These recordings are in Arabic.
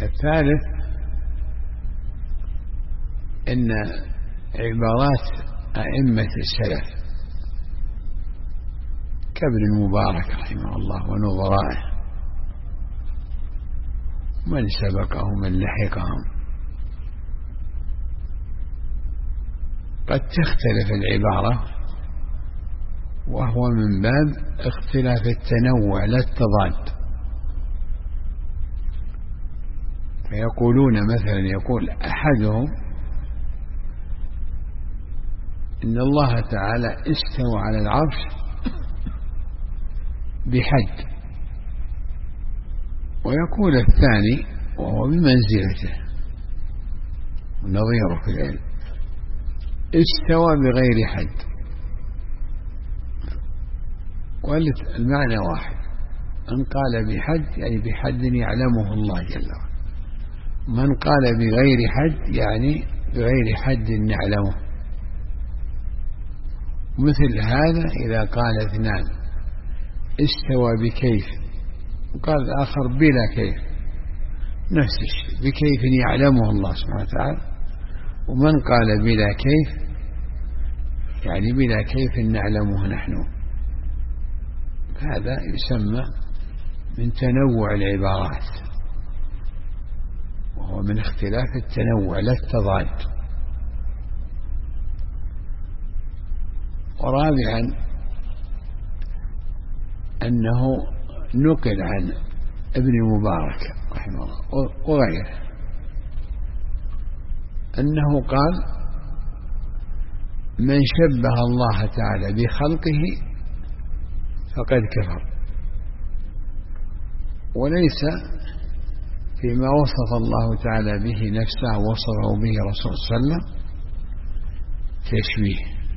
الثالث إن عبارات أئمة السلف كابن المبارك رحمه الله ونظرائه من سبقهم من لحقهم قد تختلف العبارة، وهو من باب اختلاف التنوع لا التضاد. فيقولون مثلا يقول أحدهم إن الله تعالى استوى على العرش بحد، ويقول الثاني وهو بمنزلته نظيره في العلم استوى بغير حد، والمعنى واحد، من قال بحد يعني بحد يعلمه الله جل وعلا، من قال بغير حد يعني بغير حد نعلمه. مثل هذا إذا قال اثنان استوى بكيف وقال الآخر بلا كيف نفس الشيء، بكيف يعلمه الله سبحانه وتعالى، ومن قال بلا كيف يعني بلا كيف نعلمه نحن. هذا يسمى من تنوع العبارات، وهو من اختلاف التنوع لا التضاد. ورابعا أنه نقل عن ابن المبارك رحمه الله وغيره أنه قال من شبه الله تعالى بخلقه فقد كفر، وليس فيما وصف الله تعالى به نفسه وصفه به رسول صلى الله عليه وسلم تشبيه،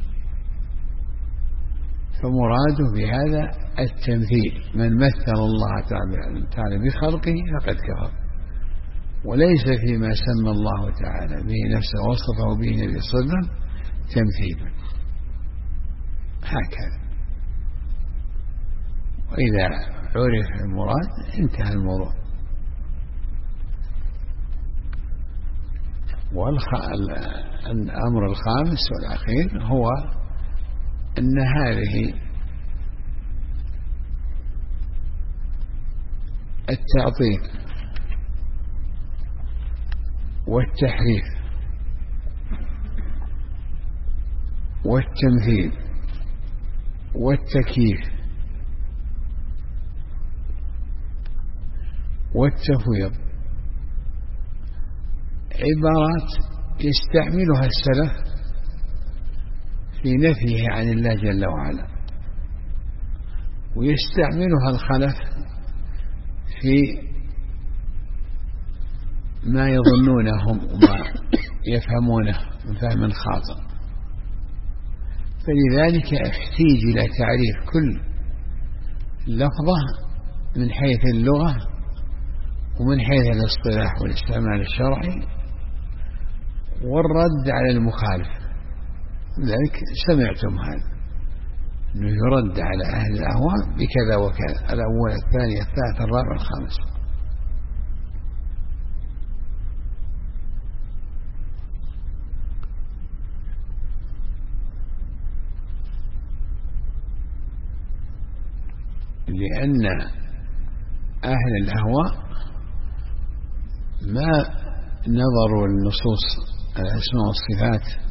فمراده بهذا التمثيل، من مثل الله تعالى بخلقه فقد كفر، وليس فيما سمى الله تعالى به نفسه وصفه به النبي صلى الله عليه وسلم تمثيل. هكذا، وإذا عرف المراد انتهى الموضوع. والأمر الخامس والأخير هو أن هذه التعطيل والتحريف والتمثيل والتكييف والتفويض عبارات يستعملها السلف في نفيه عن الله جل وعلا، ويستعملها الخلف في ما يظنونهم وما يفهمونه من فهم خاطئ. فلذلك احتيج إلى تعريف كل لفظة من حيث اللغة ومن حيث الاصطلاح والاستعمال الشرعي، والرد على المخالف. لذلك سمعتم هذا أنه يرد على أهل الأهواء بكذا وكذا، الأول الثاني الثالث الرابع الخامس. لأن أهل الأهواء ما نظروا النصوص الأسماء والصفات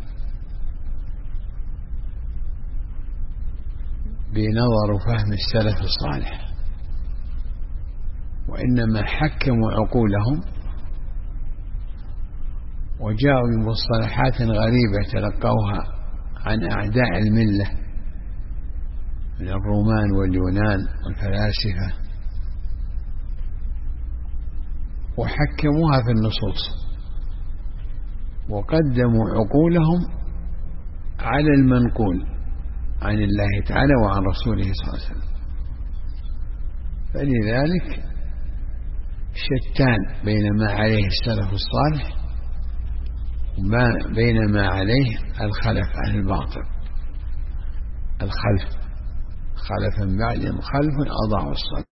بنظر فهم السلف الصالح، وإنما حكموا عقولهم وجاءوا بمصطلحات غريبة تلقوها عن أعداء الملة من الرومان واليونان والفلاسفة، وحكموها في النصوص وقدموا عقولهم على المنقول عن الله تعالى وعن رسوله صلى الله عليه وسلم. فلذلك شتان بين ما عليه السلف الصالح وما بين ما عليه الخلف عن الباطل. الخلف خلفا بعدهم خلف أضاعوا الصلاة.